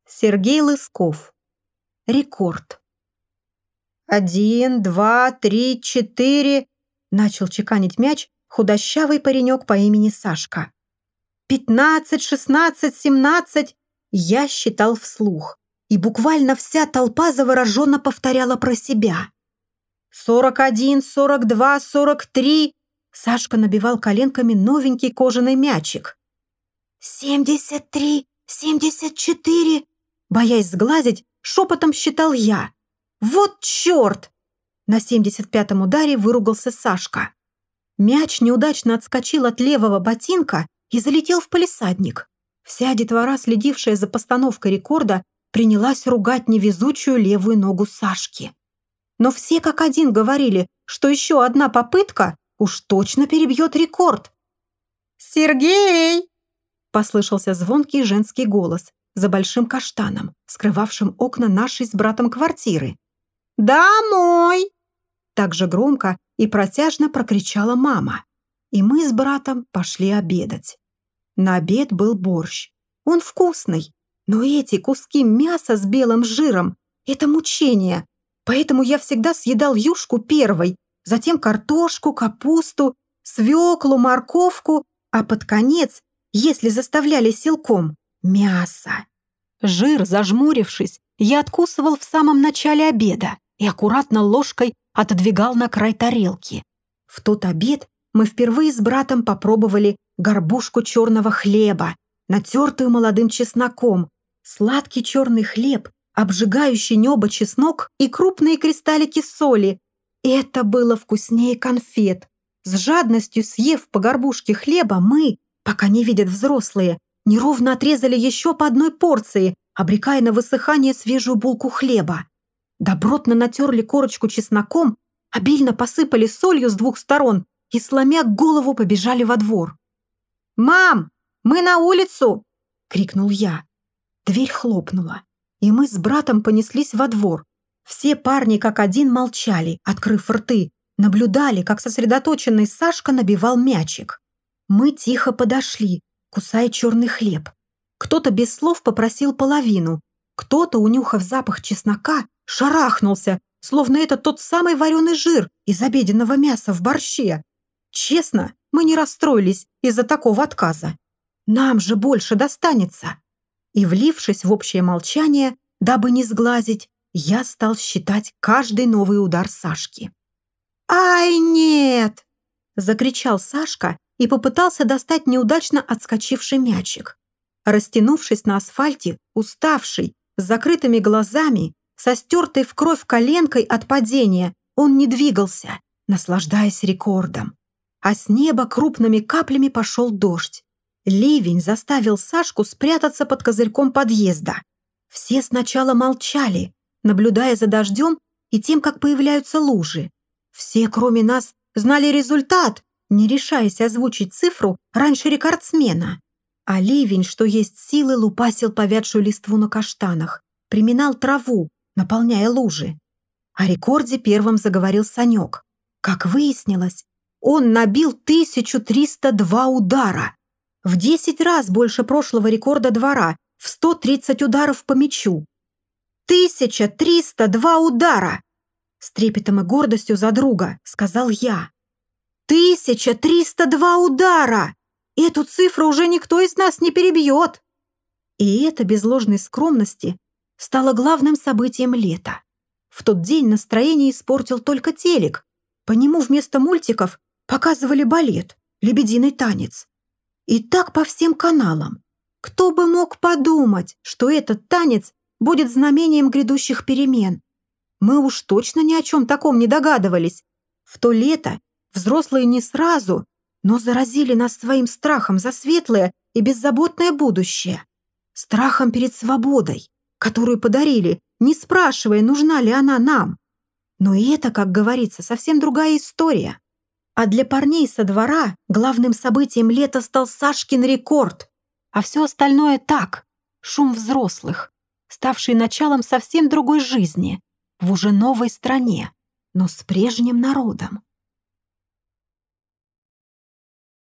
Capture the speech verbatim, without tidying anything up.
Сергей Лысков. Рекорд. «Один, два, три, четыре...» — начал чеканить мяч худощавый паренек по имени Сашка. «Пятнадцать, шестнадцать, семнадцать...» Я считал вслух, и буквально вся толпа завороженно повторяла про себя. «Сорок один, сорок два, сорок три...» Сашка набивал коленками новенький кожаный мячик. «Семьдесят три, семьдесят четыре...» Боясь сглазить, шепотом считал я. «Вот черт!» На семьдесят пятом ударе выругался Сашка. Мяч неудачно отскочил от левого ботинка и залетел в палисадник. Вся детвора, следившая за постановкой рекорда, принялась ругать невезучую левую ногу Сашки. Но все как один говорили, что еще одна попытка уж точно перебьет рекорд. «Сергей!» — послышался звонкий женский голос за большим каштаном, скрывавшим окна нашей с братом квартиры. «Домой!» Так же громко и протяжно прокричала мама. И мы с братом пошли обедать. На обед был борщ. Он вкусный, но эти куски мяса с белым жиром — это мучение. Поэтому я всегда съедал юшку первой, затем картошку, капусту, свеклу, морковку, а под конец, если заставляли силком, мясо. Жир, зажмурившись, я откусывал в самом начале обеда и аккуратно ложкой отодвигал на край тарелки. В тот обед мы впервые с братом попробовали горбушку черного хлеба, натертую молодым чесноком, сладкий черный хлеб, обжигающий небо чеснок и крупные кристаллики соли. Это было вкуснее конфет. С жадностью съев по горбушке хлеба, мы, пока не видят взрослые, неровно отрезали еще по одной порции, обрекая на высыхание свежую булку хлеба. Добротно натерли корочку чесноком, обильно посыпали солью с двух сторон и, сломя голову, побежали во двор. «Мам, мы на улицу!» — крикнул я. Дверь хлопнула, и мы с братом понеслись во двор. Все парни как один молчали, открыв рты, наблюдали, как сосредоточенный Сашка набивал мячик. Мы тихо подошли, кусая черный хлеб. Кто-то без слов попросил половину, кто-то, унюхав запах чеснока, шарахнулся, словно это тот самый вареный жир из обеденного мяса в борще. Честно, мы не расстроились из-за такого отказа. Нам же больше достанется. И, влившись в общее молчание, дабы не сглазить, я стал считать каждый новый удар Сашки. «Ай, нет!» — закричал Сашка и попытался достать неудачно отскочивший мячик. Растянувшись на асфальте, уставший, с закрытыми глазами, со стертой в кровь коленкой от падения, он не двигался, наслаждаясь рекордом. А с неба крупными каплями пошел дождь. Ливень заставил Сашку спрятаться под козырьком подъезда. Все сначала молчали, наблюдая за дождем и тем, как появляются лужи. Все, кроме нас, знали результат, не решаясь озвучить цифру раньше рекордсмена. А ливень, что есть силы, лупасил повядшую листву на каштанах, приминал траву, наполняя лужи. О рекорде первым заговорил Санек. Как выяснилось, он набил тысячу триста два удара. В десять раз больше прошлого рекорда двора, в сто тридцать ударов по мячу. «Тысяча триста два удара!» С трепетом и гордостью за друга сказал я. «Тысяча триста два удара! Эту цифру уже никто из нас не перебьет!» И это без ложной скромности стало главным событием лета. В тот день настроение испортил только телек. По нему вместо мультиков показывали балет, лебединый танец. И так по всем каналам. Кто бы мог подумать, что этот танец будет знамением грядущих перемен? Мы уж точно ни о чем таком не догадывались. В то лето взрослые не сразу, но заразили нас своим страхом за светлое и беззаботное будущее. Страхом перед свободой, которую подарили, не спрашивая, нужна ли она нам. Но и это, как говорится, совсем другая история. А для парней со двора главным событием лета стал Сашкин рекорд. А все остальное так, шум взрослых, ставший началом совсем другой жизни, в уже новой стране, но с прежним народом.